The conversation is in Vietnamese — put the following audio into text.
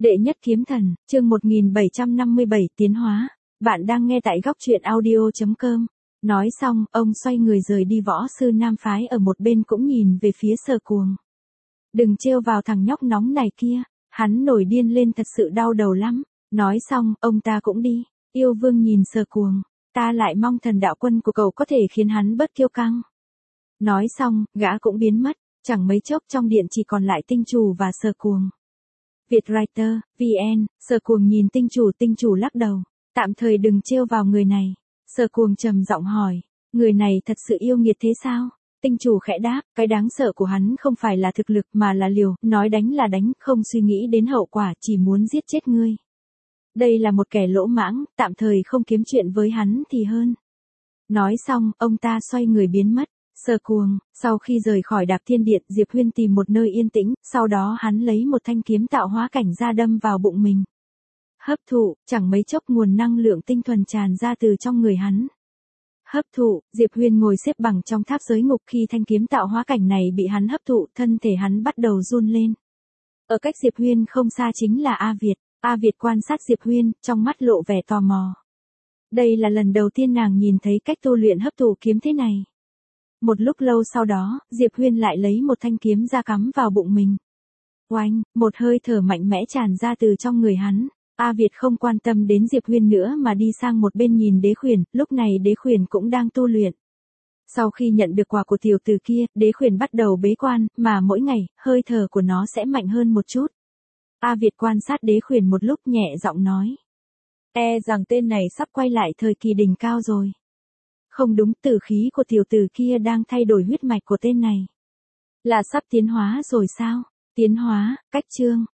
Đệ nhất kiếm thần, chương 1757 tiến hóa. Bạn đang nghe tại góc truyện audio.com. Nói xong, ông xoay người rời đi. Võ sư nam phái ở một bên cũng nhìn về phía Sở Cuồng. Đừng trêu vào thằng nhóc nóng này kia, hắn nổi điên lên thật sự đau đầu lắm. Nói xong, ông ta cũng đi. Yêu vương nhìn Sở Cuồng, ta lại mong thần đạo quân của cậu có thể khiến hắn bớt kiêu căng. Nói xong, gã cũng biến mất, chẳng mấy chốc trong điện chỉ còn lại tinh chủ và Sở Cuồng. Vietwriter, VN, Sở Cuồng nhìn tinh chủ lắc đầu, tạm thời đừng trêu vào người này. Sở Cuồng trầm giọng hỏi, người này thật sự yêu nghiệt thế sao? Tinh chủ khẽ đáp, cái đáng sợ của hắn không phải là thực lực mà là liều, nói đánh là đánh, không suy nghĩ đến hậu quả, chỉ muốn giết chết ngươi. Đây là một kẻ lỗ mãng, tạm thời không kiếm chuyện với hắn thì hơn. Nói xong, ông ta xoay người biến mất. Sở Cuồng, sau khi rời khỏi Đạp Thiên Điện, Diệp Huyên tìm một nơi yên tĩnh, sau đó hắn lấy một thanh kiếm tạo hóa cảnh ra đâm vào bụng mình. Hấp thụ, chẳng mấy chốc nguồn năng lượng tinh thuần tràn ra từ trong người hắn. Hấp thụ, Diệp Huyên ngồi xếp bằng trong tháp giới ngục khi thanh kiếm tạo hóa cảnh này bị hắn hấp thụ, thân thể hắn bắt đầu run lên. Ở cách Diệp Huyên không xa chính là A Việt. A Việt quan sát Diệp Huyên, trong mắt lộ vẻ tò mò. Đây là lần đầu tiên nàng nhìn thấy cách tu luyện hấp thụ kiếm thế này. Một lúc lâu sau đó, Diệp Huyên lại lấy một thanh kiếm ra cắm vào bụng mình. Oanh, một hơi thở mạnh mẽ tràn ra từ trong người hắn. A Việt không quan tâm đến Diệp Huyên nữa mà đi sang một bên nhìn Đế Khuyển, lúc này Đế Khuyển cũng đang tu luyện. Sau khi nhận được quà của tiểu tử kia, Đế Khuyển bắt đầu bế quan, mà mỗi ngày, hơi thở của nó sẽ mạnh hơn một chút. A Việt quan sát Đế Khuyển một lúc nhẹ giọng nói. Rằng tên này sắp quay lại thời kỳ đỉnh cao rồi. Không đúng, tử khí của tiểu tử kia đang thay đổi huyết mạch của tên này. Là sắp tiến hóa rồi sao? Tiến hóa, cách chương,